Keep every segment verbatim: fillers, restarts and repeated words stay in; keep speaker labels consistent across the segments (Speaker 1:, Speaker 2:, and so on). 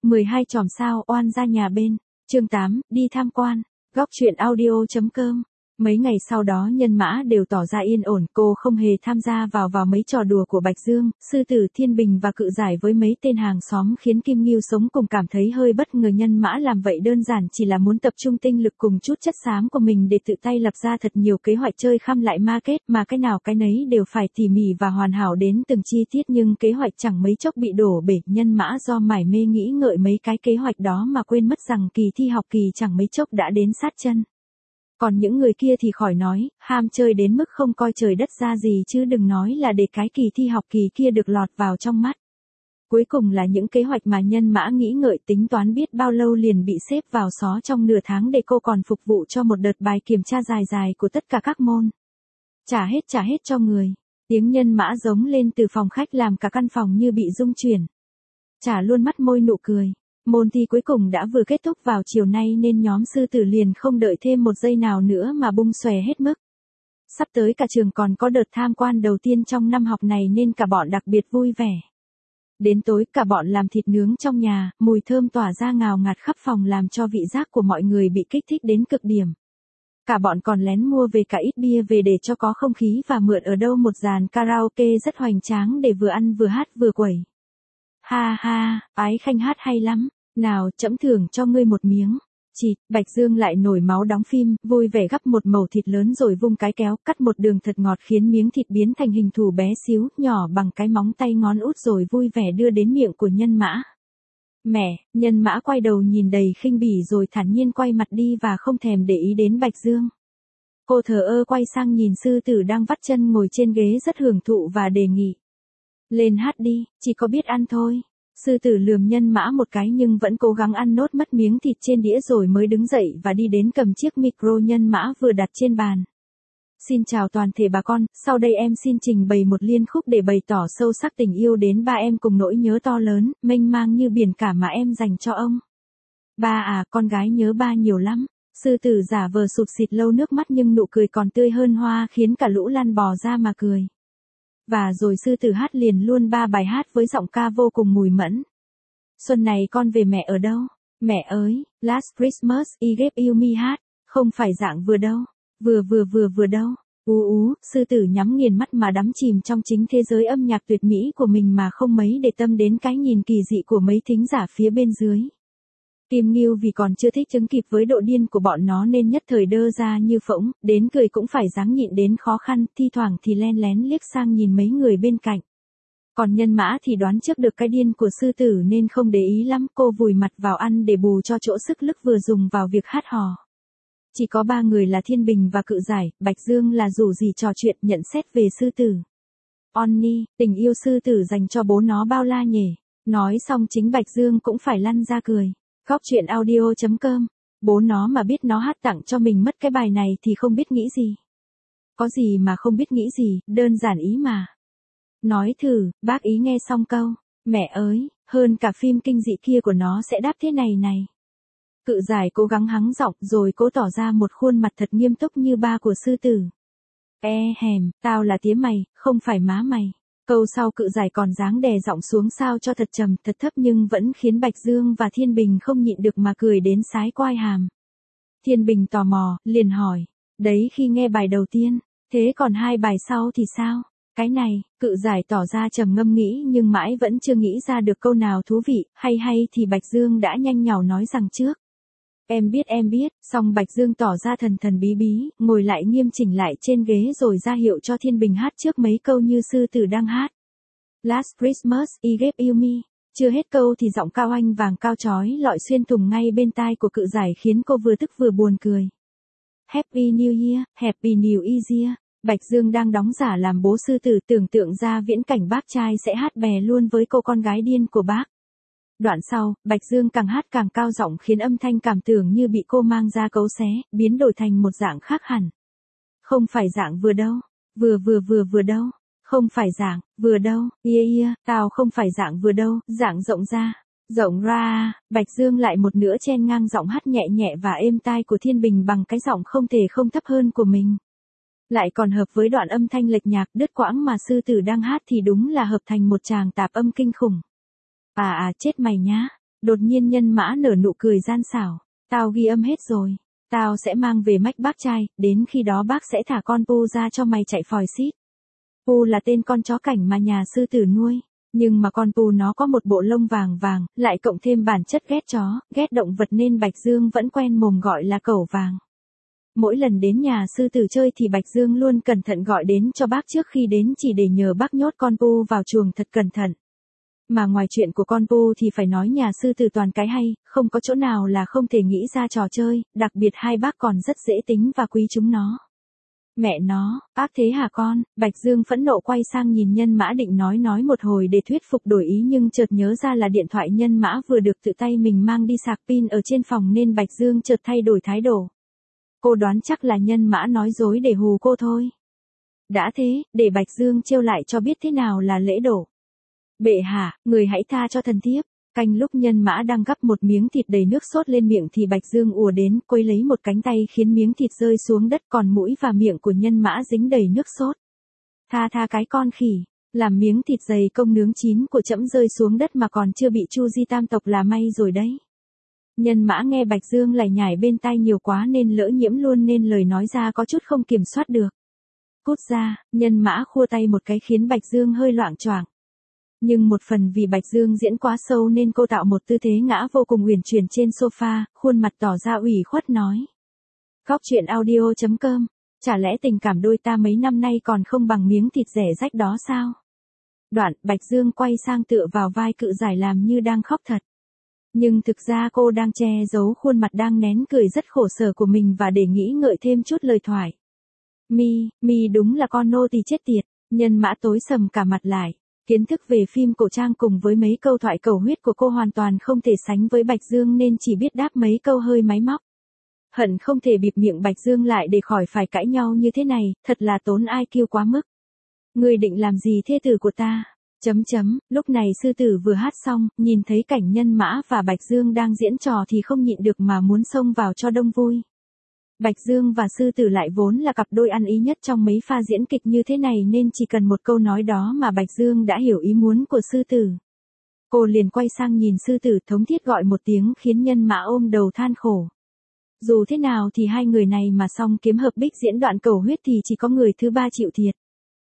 Speaker 1: mười hai chòm sao oan ra nhà bên. Chương tám, đi tham quan. Góc truyện audio chấm com. Mấy ngày sau đó Nhân Mã đều tỏ ra yên ổn, cô không hề tham gia vào vào mấy trò đùa của Bạch Dương, Sư Tử Thiên Bình và Cự Giải với mấy tên hàng xóm khiến Kim Ngưu sống cùng cảm thấy hơi bất ngờ. Nhân Mã làm vậy đơn giản chỉ là muốn tập trung tinh lực cùng chút chất xám của mình để tự tay lập ra thật nhiều kế hoạch chơi khăm lại market, mà cái nào cái nấy đều phải tỉ mỉ và hoàn hảo đến từng chi tiết, nhưng kế hoạch chẳng mấy chốc bị đổ bể. Nhân Mã do mải mê nghĩ ngợi mấy cái kế hoạch đó mà quên mất rằng kỳ thi học kỳ chẳng mấy chốc đã đến sát chân. Còn những người kia thì khỏi nói, ham chơi đến mức không coi trời đất ra gì, chứ đừng nói là để cái kỳ thi học kỳ kia được lọt vào trong mắt. Cuối cùng là những kế hoạch mà Nhân Mã nghĩ ngợi tính toán biết bao lâu liền bị xếp vào xó trong nửa tháng để cô còn phục vụ cho một đợt bài kiểm tra dài dài của tất cả các môn. Trả hết trả hết cho người. Tiếng Nhân Mã giống lên từ phòng khách làm cả căn phòng như bị rung chuyển. Trả luôn mắt môi nụ cười. Môn thi cuối cùng đã vừa kết thúc vào chiều nay nên nhóm Sư Tử liền không đợi thêm một giây nào nữa mà bung xòe hết mức. Sắp tới cả trường còn có đợt tham quan đầu tiên trong năm học này nên cả bọn đặc biệt vui vẻ. Đến tối cả bọn làm thịt nướng trong nhà, mùi thơm tỏa ra ngào ngạt khắp phòng làm cho vị giác của mọi người bị kích thích đến cực điểm. Cả bọn còn lén mua về cả ít bia về để cho có không khí và mượn ở đâu một dàn karaoke rất hoành tráng để vừa ăn vừa hát vừa quẩy. Ha ha, Ái Khanh hát hay lắm, nào trẫm thưởng cho ngươi một miếng. Chịt, Bạch Dương lại nổi máu đóng phim, vui vẻ gắp một mẩu thịt lớn rồi vung cái kéo, cắt một đường thật ngọt khiến miếng thịt biến thành hình thù bé xíu, nhỏ bằng cái móng tay ngón út rồi vui vẻ đưa đến miệng của Nhân Mã. Mẹ, Nhân Mã quay đầu nhìn đầy khinh bỉ rồi thản nhiên quay mặt đi và không thèm để ý đến Bạch Dương. Cô thờ ơ quay sang nhìn Sư Tử đang vắt chân ngồi trên ghế rất hưởng thụ và đề nghị. Lên hát đi, chỉ có biết ăn thôi. Sư Tử lườm Nhân Mã một cái nhưng vẫn cố gắng ăn nốt mất miếng thịt trên đĩa rồi mới đứng dậy và đi đến cầm chiếc micro Nhân Mã vừa đặt trên bàn. Xin chào toàn thể bà con, sau đây em xin trình bày một liên khúc để bày tỏ sâu sắc tình yêu đến ba em cùng nỗi nhớ to lớn, mênh mang như biển cả mà em dành cho ông. Ba à, con gái nhớ ba nhiều lắm. Sư Tử giả vờ sụt sịt lâu nước mắt nhưng nụ cười còn tươi hơn hoa khiến cả lũ lăn bò ra mà cười. Và rồi Sư Tử hát liền luôn ba bài hát với giọng ca vô cùng mùi mẫn. Xuân này con về mẹ ở đâu? Mẹ ơi, Last Christmas I gave you me hát, không phải dạng vừa đâu, vừa vừa vừa vừa đâu. Ú ú, Sư Tử nhắm nghiền mắt mà đắm chìm trong chính thế giới âm nhạc tuyệt mỹ của mình mà không mấy để tâm đến cái nhìn kỳ dị của mấy thính giả phía bên dưới. Kim Ngưu vì còn chưa thích ứng kịp với độ điên của bọn nó nên nhất thời đơ ra như phỗng, đến cười cũng phải ráng nhịn đến khó khăn, thi thoảng thì len lén liếc sang nhìn mấy người bên cạnh. Còn Nhân Mã thì đoán trước được cái điên của Sư Tử nên không để ý lắm, cô vùi mặt vào ăn để bù cho chỗ sức lực vừa dùng vào việc hát hò. Chỉ có ba người là Thiên Bình và Cự Giải, Bạch Dương là rủ rỉ trò chuyện nhận xét về Sư Tử. Onni, tình yêu Sư Tử dành cho bố nó bao la nhỉ. Nói xong chính Bạch Dương cũng phải lăn ra cười. Góc truyện audio chấm com. Bố nó mà biết nó hát tặng cho mình mất cái bài này thì không biết nghĩ gì. Có gì mà không biết nghĩ gì, đơn giản ý mà. Nói thử, bác ý nghe xong câu. Mẹ ơi, hơn cả phim kinh dị kia của nó sẽ đáp thế này này. Cự Giải cố gắng hắng giọng rồi cố tỏ ra một khuôn mặt thật nghiêm túc như ba của Sư Tử. E hèm, tao là tía mày, không phải má mày. Câu sau Cự Giải còn dáng đè giọng xuống sao cho thật trầm, thật thấp nhưng vẫn khiến Bạch Dương và Thiên Bình không nhịn được mà cười đến sái quai hàm. Thiên Bình tò mò, liền hỏi. Đấy khi nghe bài đầu tiên, thế còn hai bài sau thì sao? Cái này, Cự Giải tỏ ra trầm ngâm nghĩ nhưng mãi vẫn chưa nghĩ ra được câu nào thú vị, hay hay thì Bạch Dương đã nhanh nhảu nói rằng trước. Em biết em biết, xong Bạch Dương tỏ ra thần thần bí bí, ngồi lại nghiêm chỉnh lại trên ghế rồi ra hiệu cho Thiên Bình hát trước mấy câu như Sư Tử đang hát. Last Christmas I gave you me. Chưa hết câu thì giọng cao anh vàng cao chói lọi xuyên thủng ngay bên tai của Cự Giải khiến cô vừa tức vừa buồn cười. Happy New Year, Happy New Year. Bạch Dương đang đóng giả làm bố Sư Tử tưởng tượng ra viễn cảnh bác trai sẽ hát bè luôn với cô con gái điên của bác. Đoạn sau, Bạch Dương càng hát càng cao giọng khiến âm thanh cảm tưởng như bị cô mang ra cấu xé, biến đổi thành một dạng khác hẳn. Không phải dạng vừa đâu, vừa vừa vừa vừa đâu, không phải dạng, vừa đâu, yeah yeah, tao không phải dạng vừa đâu, dạng rộng ra, rộng ra, Bạch Dương lại một nữa chen ngang giọng hát nhẹ nhẹ và êm tai của Thiên Bình bằng cái giọng không thể không thấp hơn của mình. Lại còn hợp với đoạn âm thanh lệch nhạc đứt quãng mà Sư Tử đang hát thì đúng là hợp thành một tràng tạp âm kinh khủng. À à chết mày nhá. Đột nhiên Nhân Mã nở nụ cười gian xảo. Tao ghi âm hết rồi. Tao sẽ mang về mách bác trai, đến khi đó bác sẽ thả con Pu ra cho mày chạy phòi xít. Pu là tên con chó cảnh mà nhà sư tử nuôi. Nhưng mà con Pu nó có một bộ lông vàng vàng, lại cộng thêm bản chất ghét chó, ghét động vật nên Bạch Dương vẫn quen mồm gọi là cẩu vàng. Mỗi lần đến nhà sư tử chơi thì Bạch Dương luôn cẩn thận gọi đến cho bác trước khi đến chỉ để nhờ bác nhốt con Pu vào chuồng thật cẩn thận. Mà ngoài chuyện của con Pu thì phải nói nhà sư tử toàn cái hay, không có chỗ nào là không thể nghĩ ra trò chơi, đặc biệt hai bác còn rất dễ tính và quý chúng nó. Mẹ nó, ác thế hả con? Bạch Dương phẫn nộ quay sang nhìn Nhân Mã định nói nói một hồi để thuyết phục đổi ý nhưng chợt nhớ ra là điện thoại Nhân Mã vừa được tự tay mình mang đi sạc pin ở trên phòng nên Bạch Dương chợt thay đổi thái độ. Cô đoán chắc là Nhân Mã nói dối để hù cô thôi. Đã thế, để Bạch Dương trêu lại cho biết thế nào là lễ đổ. Bệ hạ, người hãy tha cho thần thiếp. Canh lúc Nhân Mã đang gắp một miếng thịt đầy nước sốt lên miệng thì Bạch Dương ùa đến, quấy lấy một cánh tay khiến miếng thịt rơi xuống đất còn mũi và miệng của Nhân Mã dính đầy nước sốt. Tha tha cái con khỉ, làm miếng thịt dày công nướng chín của trẫm rơi xuống đất mà còn chưa bị Chu Di tam tộc là may rồi đấy. Nhân Mã nghe Bạch Dương lải nhải bên tai nhiều quá nên lỡ nhiễm luôn nên lời nói ra có chút không kiểm soát được. Cút ra, Nhân Mã khua tay một cái khiến Bạch Dương hơi loạng choạng. Nhưng một phần vì Bạch Dương diễn quá sâu nên cô tạo một tư thế ngã vô cùng uyển chuyển trên sofa, khuôn mặt tỏ ra ủy khuất nói. Góc truyện audio chấm com, chả lẽ tình cảm đôi ta mấy năm nay còn không bằng miếng thịt rẻ rách đó sao? Đoạn, Bạch Dương quay sang tựa vào vai Cự Giải làm như đang khóc thật. Nhưng thực ra cô đang che giấu khuôn mặt đang nén cười rất khổ sở của mình và để nghĩ ngợi thêm chút lời thoại. Mi, Mi đúng là con nô tỳ chết tiệt, Nhân Mã tối sầm cả mặt lại. Kiến thức về phim cổ trang cùng với mấy câu thoại cầu huyết của cô hoàn toàn không thể sánh với Bạch Dương nên chỉ biết đáp mấy câu hơi máy móc. Hận không thể bịt miệng Bạch Dương lại để khỏi phải cãi nhau như thế này, thật là tốn i kiu quá mức. Người định làm gì thê tử của ta? Chấm chấm, lúc này sư tử vừa hát xong, nhìn thấy cảnh Nhân Mã và Bạch Dương đang diễn trò thì không nhịn được mà muốn xông vào cho đông vui. Bạch Dương và sư tử lại vốn là cặp đôi ăn ý nhất trong mấy pha diễn kịch như thế này nên chỉ cần một câu nói đó mà Bạch Dương đã hiểu ý muốn của sư tử. Cô liền quay sang nhìn sư tử thống thiết gọi một tiếng khiến Nhân Mã ôm đầu than khổ. Dù thế nào thì hai người này mà xong kiếm hợp bích diễn đoạn cầu huyết thì chỉ có người thứ ba chịu thiệt.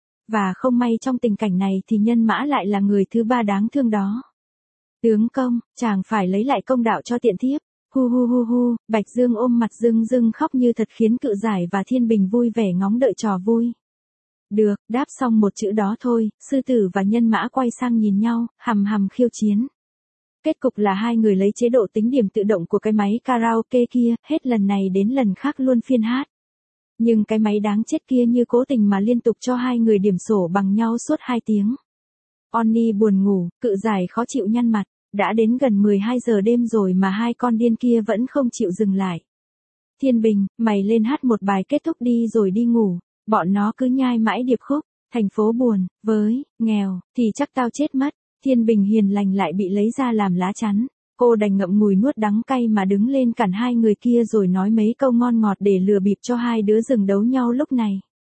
Speaker 1: Và không may trong tình cảnh này thì Nhân Mã lại là người thứ ba đáng thương đó. Tướng công, chàng phải lấy lại công đạo cho tiện thiếp. Hu hu hu hu, Bạch Dương ôm mặt rưng rưng khóc như thật khiến Cự Giải và Thiên Bình vui vẻ ngóng đợi trò vui. Được, đáp xong một chữ đó thôi, sư tử và Nhân Mã quay sang nhìn nhau, hầm hầm khiêu chiến. Kết cục là hai người lấy chế độ tính điểm tự động của cái máy karaoke kia, hết lần này đến lần khác luôn phiên hát. Nhưng cái máy đáng chết kia như cố tình mà liên tục cho hai người điểm sổ bằng nhau suốt hai tiếng. Onni buồn ngủ, Cự Giải khó chịu nhăn mặt. Đã đến gần mười hai giờ đêm rồi mà hai con điên kia vẫn không chịu dừng lại. Thiên Bình, mày lên hát một bài kết thúc đi rồi đi ngủ. Bọn nó cứ nhai mãi điệp khúc. Thành phố buồn, với, nghèo, thì chắc tao chết mất. Thiên Bình hiền lành lại bị lấy ra làm lá chắn. Cô đành ngậm ngùi nuốt đắng cay mà đứng lên cản hai người kia rồi nói mấy câu ngon ngọt để lừa bịp cho hai đứa dừng đấu nhau lúc này.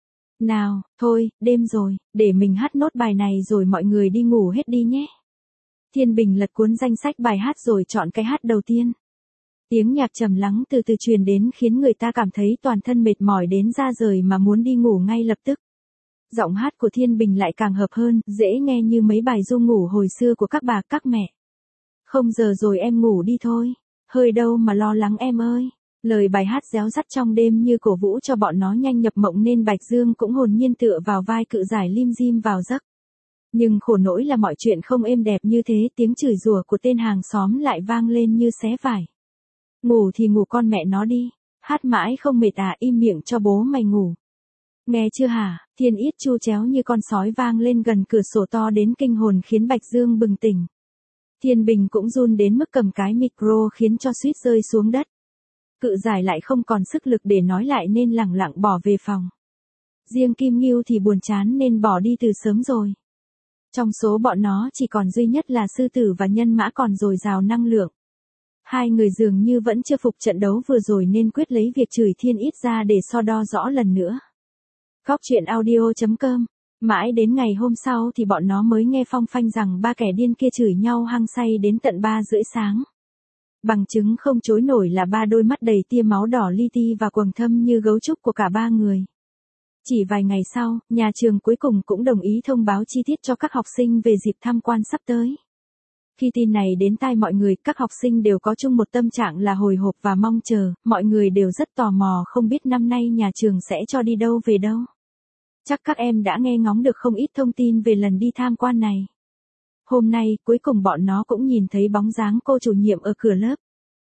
Speaker 1: Nào, thôi, đêm rồi, để mình hát nốt bài này rồi mọi người đi ngủ hết đi nhé. Thiên Bình lật cuốn danh sách bài hát rồi chọn cái hát đầu tiên. Tiếng nhạc trầm lắng từ từ truyền đến khiến người ta cảm thấy toàn thân mệt mỏi đến da rời mà muốn đi ngủ ngay lập tức. Giọng hát của Thiên Bình lại càng hợp hơn, dễ nghe như mấy bài ru ngủ hồi xưa của các bà các mẹ. Không giờ rồi em ngủ đi thôi. Hơi đâu mà lo lắng em ơi. Lời bài hát réo rắt trong đêm như cổ vũ cho bọn nó nhanh nhập mộng nên Bạch Dương cũng hồn nhiên tựa vào vai Cự Giải lim dim vào giấc. Nhưng khổ nỗi là mọi chuyện không êm đẹp như thế, tiếng chửi rủa của tên hàng xóm lại vang lên như xé vải. Ngủ thì ngủ con mẹ nó đi, hát mãi không mệt à, im miệng cho bố mày ngủ. Nghe chưa hả, Thiên Yết chu chéo như con sói vang lên gần cửa sổ to đến kinh hồn khiến Bạch Dương bừng tỉnh. Thiên Bình cũng run đến mức cầm cái micro khiến cho suýt rơi xuống đất. Cự Giải lại không còn sức lực để nói lại nên lẳng lặng bỏ về phòng. Riêng Kim Ngưu thì buồn chán nên bỏ đi từ sớm rồi. Trong số bọn nó chỉ còn duy nhất là sư tử và Nhân Mã còn dồi dào năng lượng. Hai người dường như vẫn chưa phục trận đấu vừa rồi nên quyết lấy việc chửi Thiên Yết ra để so đo rõ lần nữa. Góc truyện audio chấm com Mãi đến ngày hôm sau thì bọn nó mới nghe phong phanh rằng ba kẻ điên kia chửi nhau hăng say đến tận ba rưỡi sáng. Bằng chứng không chối nổi là ba đôi mắt đầy tia máu đỏ li ti và quầng thâm như gấu trúc của cả ba người. Chỉ vài ngày sau, nhà trường cuối cùng cũng đồng ý thông báo chi tiết cho các học sinh về dịp tham quan sắp tới. Khi tin này đến tai mọi người, các học sinh đều có chung một tâm trạng là hồi hộp và mong chờ, mọi người đều rất tò mò không biết năm nay nhà trường sẽ cho đi đâu về đâu. Chắc các em đã nghe ngóng được không ít thông tin về lần đi tham quan này. Hôm nay, cuối cùng bọn nó cũng nhìn thấy bóng dáng cô chủ nhiệm ở cửa lớp.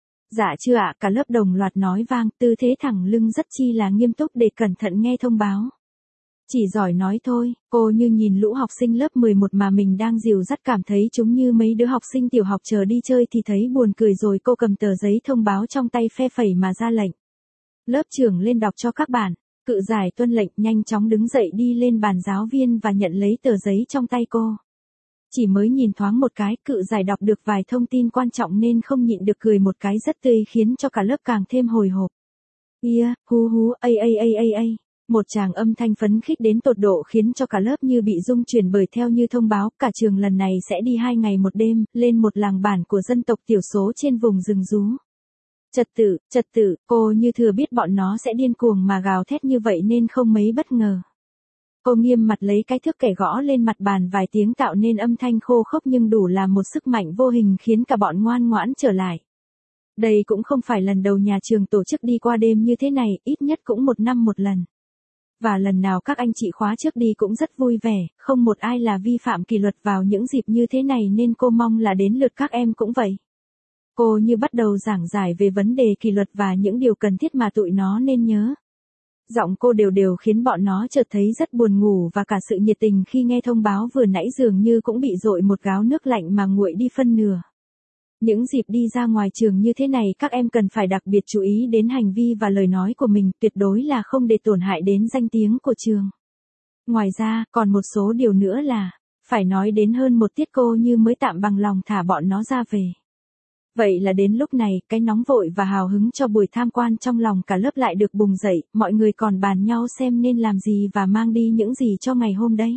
Speaker 1: Dạ chưa ạ, cả lớp đồng loạt nói vang, tư thế thẳng lưng rất chi là nghiêm túc để cẩn thận nghe thông báo. Chỉ giỏi nói thôi, cô như nhìn lũ học sinh lớp mười một mà mình đang dìu dắt cảm thấy chúng như mấy đứa học sinh tiểu học chờ đi chơi thì thấy buồn cười rồi cô cầm tờ giấy thông báo trong tay phe phẩy mà ra lệnh. Lớp trưởng lên đọc cho các bạn, cự giải tuân lệnh nhanh chóng đứng dậy đi lên bàn giáo viên và nhận lấy tờ giấy trong tay cô. Chỉ mới nhìn thoáng một cái, cự giải đọc được vài thông tin quan trọng nên không nhịn được cười một cái rất tươi khiến cho cả lớp càng thêm hồi hộp. Ia, hú hú, ây ây ây ây ây. Một tràng âm thanh phấn khích đến tột độ khiến cho cả lớp như bị rung chuyển bởi theo như thông báo, cả trường lần này sẽ đi hai ngày một đêm, lên một làng bản của dân tộc thiểu số trên vùng rừng rú. Trật tự, trật tự, cô như thừa biết bọn nó sẽ điên cuồng mà gào thét như vậy nên không mấy bất ngờ. Cô nghiêm mặt lấy cái thước kẻ gõ lên mặt bàn vài tiếng tạo nên âm thanh khô khốc nhưng đủ làm một sức mạnh vô hình khiến cả bọn ngoan ngoãn trở lại. Đây cũng không phải lần đầu nhà trường tổ chức đi qua đêm như thế này, ít nhất cũng một năm một lần. Và lần nào các anh chị khóa trước đi cũng rất vui vẻ, không một ai là vi phạm kỷ luật vào những dịp như thế này nên cô mong là đến lượt các em cũng vậy. Cô như bắt đầu giảng giải về vấn đề kỷ luật và những điều cần thiết mà tụi nó nên nhớ. Giọng cô đều đều khiến bọn nó chợt thấy rất buồn ngủ và cả sự nhiệt tình khi nghe thông báo vừa nãy dường như cũng bị dội một gáo nước lạnh mà nguội đi phân nửa. Những dịp đi ra ngoài trường như thế này các em cần phải đặc biệt chú ý đến hành vi và lời nói của mình, tuyệt đối là không để tổn hại đến danh tiếng của trường. Ngoài ra, còn một số điều nữa là, phải nói đến hơn một tiết cô như mới tạm bằng lòng thả bọn nó ra về. Vậy là đến lúc này, cái nóng vội và hào hứng cho buổi tham quan trong lòng cả lớp lại được bùng dậy, mọi người còn bàn nhau xem nên làm gì và mang đi những gì cho ngày hôm đấy.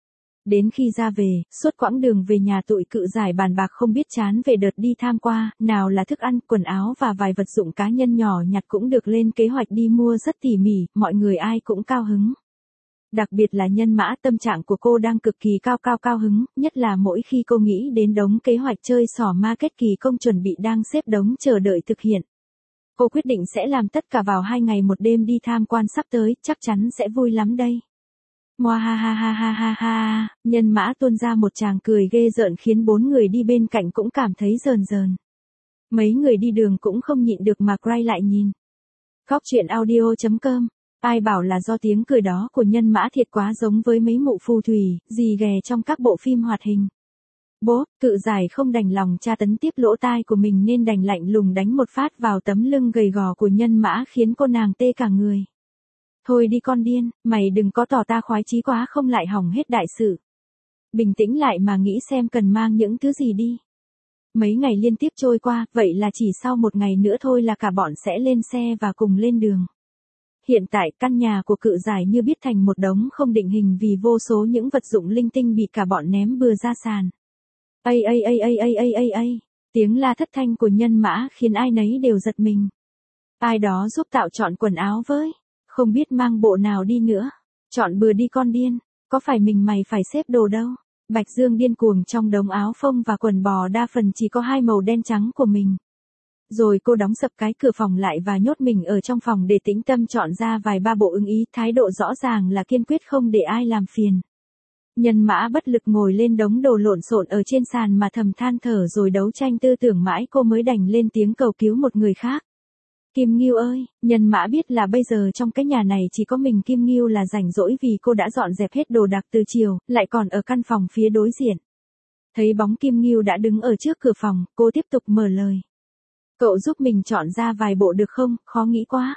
Speaker 1: Đến khi ra về, suốt quãng đường về nhà tụi cự giải bàn bạc không biết chán về đợt đi tham qua, nào là thức ăn, quần áo và vài vật dụng cá nhân nhỏ nhặt cũng được lên kế hoạch đi mua rất tỉ mỉ, mọi người ai cũng cao hứng. Đặc biệt là Nhân Mã, tâm trạng của cô đang cực kỳ cao cao cao hứng, nhất là mỗi khi cô nghĩ đến đống kế hoạch chơi xỏ ma kết kỳ công chuẩn bị đang xếp đống chờ đợi thực hiện. Cô quyết định sẽ làm tất cả vào hai ngày một đêm đi tham quan sắp tới, chắc chắn sẽ vui lắm đây. Ngoa ha ha ha ha ha ha, Nhân Mã tuôn ra một tràng cười ghê rợn khiến bốn người đi bên cạnh cũng cảm thấy rờn rờn. Mấy người đi đường cũng không nhịn được mà quay lại nhìn. Góc truyện audio chấm com. Ai bảo là do tiếng cười đó của Nhân Mã thiệt quá giống với mấy mụ phù thủy, gì ghè trong các bộ phim hoạt hình. Bố, cự giải không đành lòng tra tấn tiếp lỗ tai của mình nên đành lạnh lùng đánh một phát vào tấm lưng gầy gò của Nhân Mã khiến cô nàng tê cả người. Thôi đi con điên, mày đừng có tỏ ta khoái chí quá không lại hỏng hết đại sự. Bình tĩnh lại mà nghĩ xem cần mang những thứ gì đi. Mấy ngày liên tiếp trôi qua, vậy là chỉ sau một ngày nữa thôi là cả bọn sẽ lên xe và cùng lên đường. Hiện tại căn nhà của cự giải như biết thành một đống không định hình vì vô số những vật dụng linh tinh bị cả bọn ném bừa ra sàn. Ây ây ây ây ây ây ây ây, tiếng la thất thanh của Nhân Mã khiến ai nấy đều giật mình. Ai đó giúp tạo chọn quần áo với, không biết mang bộ nào đi nữa. Chọn bừa đi con điên, có phải mình mày phải xếp đồ đâu. Bạch Dương điên cuồng trong đống áo phông và quần bò đa phần chỉ có hai màu đen trắng của mình. Rồi cô đóng sập cái cửa phòng lại và nhốt mình ở trong phòng để tĩnh tâm chọn ra vài ba bộ ưng ý, thái độ rõ ràng là kiên quyết không để ai làm phiền. Nhân Mã bất lực ngồi lên đống đồ lộn xộn ở trên sàn mà thầm than thở rồi đấu tranh tư tưởng mãi cô mới đành lên tiếng cầu cứu một người khác. Kim Ngưu ơi, Nhân Mã biết là bây giờ trong cái nhà này chỉ có mình Kim Ngưu là rảnh rỗi vì cô đã dọn dẹp hết đồ đạc từ chiều, lại còn ở căn phòng phía đối diện. Thấy bóng Kim Ngưu đã đứng ở trước cửa phòng, cô tiếp tục mở lời. Cậu giúp mình chọn ra vài bộ được không, khó nghĩ quá.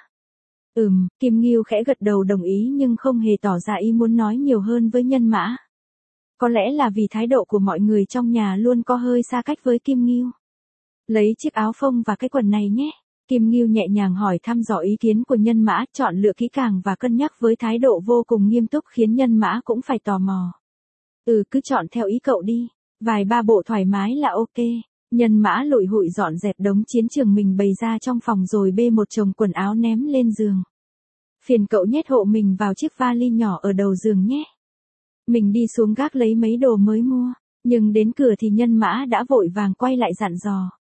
Speaker 1: Ừm, Kim Ngưu khẽ gật đầu đồng ý nhưng không hề tỏ ra ý muốn nói nhiều hơn với Nhân Mã. Có lẽ là vì thái độ của mọi người trong nhà luôn có hơi xa cách với Kim Ngưu. Lấy chiếc áo phông và cái quần này nhé. Kim Ngưu nhẹ nhàng hỏi thăm dò ý kiến của Nhân Mã, chọn lựa kỹ càng và cân nhắc với thái độ vô cùng nghiêm túc khiến Nhân Mã cũng phải tò mò. Ừ, cứ chọn theo ý cậu đi, vài ba bộ thoải mái là ok. Nhân Mã lủi hủi dọn dẹp đống chiến trường mình bày ra trong phòng rồi bê một chồng quần áo ném lên giường. Phiền cậu nhét hộ mình vào chiếc vali nhỏ ở đầu giường nhé. Mình đi xuống gác lấy mấy đồ mới mua, nhưng đến cửa thì Nhân Mã đã vội vàng quay lại dặn dò.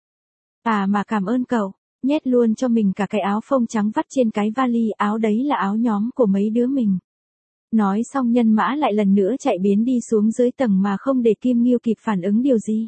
Speaker 1: À mà cảm ơn cậu, nhét luôn cho mình cả cái áo phông trắng vắt trên cái vali, áo đấy là áo nhóm của mấy đứa mình. Nói xong Nhân Mã lại lần nữa chạy biến đi xuống dưới tầng mà không để Kim Ngưu kịp phản ứng điều gì.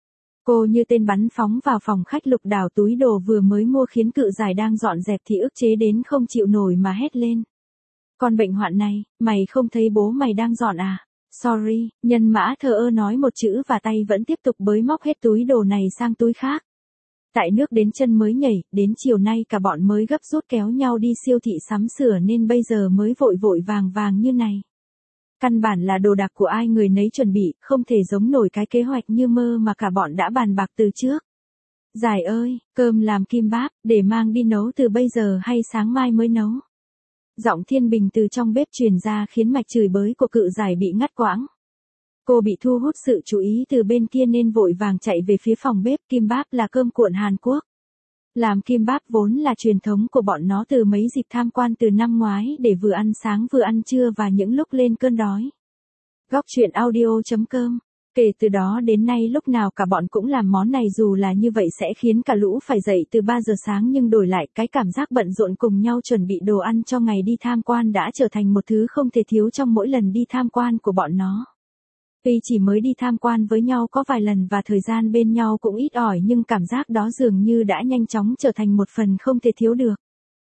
Speaker 1: Cô như tên bắn phóng vào phòng khách lục đảo túi đồ vừa mới mua khiến Cự Giải đang dọn dẹp thì ức chế đến không chịu nổi mà hét lên. Con bệnh hoạn này, mày không thấy bố mày đang dọn à? Sorry, Nhân Mã thờ ơ nói một chữ và tay vẫn tiếp tục bới móc hết túi đồ này sang túi khác. Tại nước đến chân mới nhảy, đến chiều nay cả bọn mới gấp rút kéo nhau đi siêu thị sắm sửa nên bây giờ mới vội vội vàng vàng như này. Căn bản là đồ đạc của ai người nấy chuẩn bị, không thể giống nổi cái kế hoạch như mơ mà cả bọn đã bàn bạc từ trước. Giải ơi, cơm làm kim báp, để mang đi nấu từ bây giờ hay sáng mai mới nấu? Giọng Thiên Bình từ trong bếp truyền ra khiến mạch chửi bới của Cự Giải bị ngắt quãng. Cô bị thu hút sự chú ý từ bên kia nên vội vàng chạy về phía phòng bếp. Kim báp là cơm cuộn Hàn Quốc. Làm kim báp vốn là truyền thống của bọn nó từ mấy dịp tham quan từ năm ngoái để vừa ăn sáng vừa ăn trưa và những lúc lên cơn đói. Góc truyện audio chấm com. Kể từ đó đến nay lúc nào cả bọn cũng làm món này, dù là như vậy sẽ khiến cả lũ phải dậy từ ba giờ sáng, nhưng đổi lại cái cảm giác bận rộn cùng nhau chuẩn bị đồ ăn cho ngày đi tham quan đã trở thành một thứ không thể thiếu trong mỗi lần đi tham quan của bọn nó. Tuy chỉ mới đi tham quan với nhau có vài lần và thời gian bên nhau cũng ít ỏi, nhưng cảm giác đó dường như đã nhanh chóng trở thành một phần không thể thiếu được.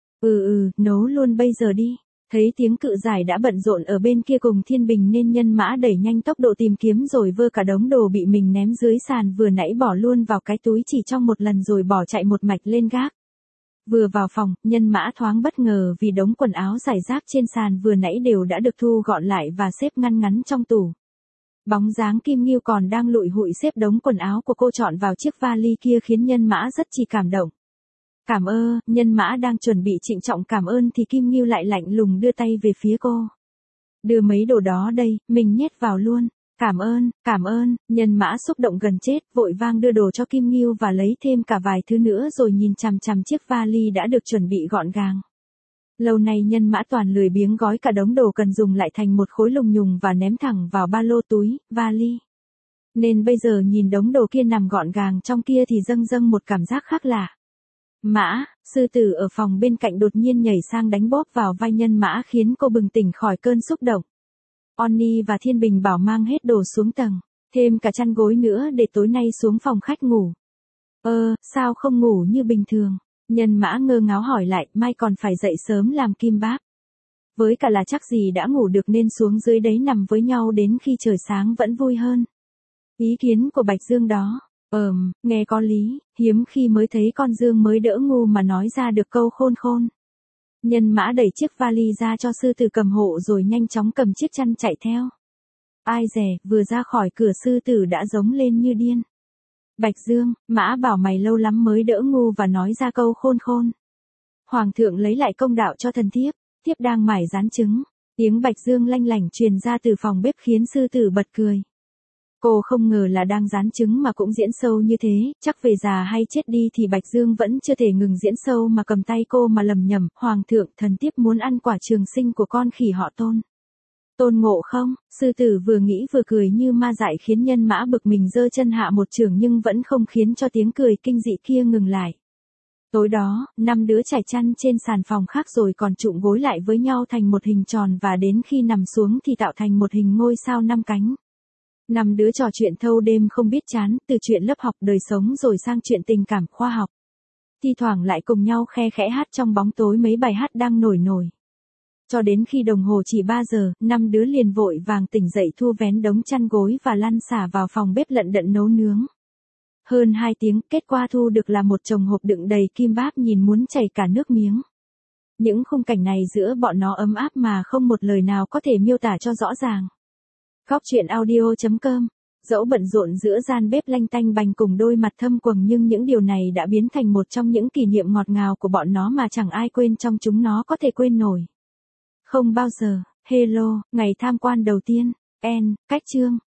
Speaker 1: Ừ ừ, nấu luôn bây giờ đi. Thấy tiếng Cự Giải đã bận rộn ở bên kia cùng Thiên Bình nên Nhân Mã đẩy nhanh tốc độ tìm kiếm rồi vơ cả đống đồ bị mình ném dưới sàn vừa nãy bỏ luôn vào cái túi chỉ trong một lần rồi bỏ chạy một mạch lên gác. Vừa vào phòng, Nhân Mã thoáng bất ngờ vì đống quần áo rải rác trên sàn vừa nãy đều đã được thu gọn lại và xếp ngăn ngắn trong tủ. Bóng dáng Kim Ngưu còn đang lụi hụi xếp đống quần áo của cô trọn vào chiếc vali kia khiến Nhân Mã rất chi cảm động. Cảm ơn, Nhân Mã đang chuẩn bị trịnh trọng cảm ơn thì Kim Ngưu lại lạnh lùng đưa tay về phía cô. Đưa mấy đồ đó đây, mình nhét vào luôn. Cảm ơn, cảm ơn, Nhân Mã xúc động gần chết, vội vang đưa đồ cho Kim Ngưu và lấy thêm cả vài thứ nữa rồi nhìn chằm chằm chiếc vali đã được chuẩn bị gọn gàng. Lâu nay Nhân Mã toàn lười biếng gói cả đống đồ cần dùng lại thành một khối lùng nhùng và ném thẳng vào ba lô túi, vali. Nên bây giờ nhìn đống đồ kia nằm gọn gàng trong kia thì dâng dâng một cảm giác khác lạ. Mã, sư tử ở phòng bên cạnh đột nhiên nhảy sang đánh bóp vào vai Nhân Mã khiến cô bừng tỉnh khỏi cơn xúc động. Onni và Thiên Bình bảo mang hết đồ xuống tầng, thêm cả chăn gối nữa để tối nay xuống phòng khách ngủ. Ơ, sao không ngủ như bình thường? Nhân Mã ngơ ngáo hỏi lại, mai còn phải dậy sớm làm kim báp. Với cả là chắc gì đã ngủ được nên xuống dưới đấy nằm với nhau đến khi trời sáng vẫn vui hơn. Ý kiến của Bạch Dương đó. Ờm, nghe có lý, hiếm khi mới thấy con Dương mới đỡ ngu mà nói ra được câu khôn khôn. Nhân Mã đẩy chiếc vali ra cho sư tử cầm hộ rồi nhanh chóng cầm chiếc chăn chạy theo. Ai dè, vừa ra khỏi cửa sư tử đã giống lên như điên. Bạch Dương, Mã bảo mày lâu lắm mới đỡ ngu và nói ra câu khôn khôn. Hoàng thượng lấy lại công đạo cho thần thiếp, thiếp đang mải rán trứng. Tiếng Bạch Dương lanh lảnh truyền ra từ phòng bếp khiến sư tử bật cười. Cô không ngờ là đang rán trứng mà cũng diễn sâu như thế, chắc về già hay chết đi thì Bạch Dương vẫn chưa thể ngừng diễn sâu mà cầm tay cô mà lầm nhầm, Hoàng thượng, thần thiếp muốn ăn quả trường sinh của con khỉ họ Tôn. Tôn Ngộ Không, sư tử vừa nghĩ vừa cười như ma dại khiến Nhân Mã bực mình giơ chân hạ một chưởng nhưng vẫn không khiến cho tiếng cười kinh dị kia ngừng lại. Tối đó, năm đứa trải chăn trên sàn phòng khác rồi còn trụm gối lại với nhau thành một hình tròn và đến khi nằm xuống thì tạo thành một hình ngôi sao năm cánh. Năm đứa trò chuyện thâu đêm không biết chán, từ chuyện lớp học đời sống rồi sang chuyện tình cảm khoa học. Thi thoảng lại cùng nhau khe khẽ hát trong bóng tối mấy bài hát đang nổi nổi. Cho đến khi đồng hồ chỉ ba giờ, năm đứa liền vội vàng tỉnh dậy thu vén đống chăn gối và lăn xả vào phòng bếp lận đận nấu nướng. Hơn hai tiếng, kết quả thu được là một chồng hộp đựng đầy kim báp nhìn muốn chảy cả nước miếng. Những khung cảnh này giữa bọn nó ấm áp mà không một lời nào có thể miêu tả cho rõ ràng. Góc truyện audio chấm com Dẫu bận rộn giữa gian bếp lanh tanh bành cùng đôi mặt thâm quầng nhưng những điều này đã biến thành một trong những kỷ niệm ngọt ngào của bọn nó mà chẳng ai quên trong chúng nó có thể quên nổi. Không bao giờ, hello, ngày tham quan đầu tiên, N, cách chương.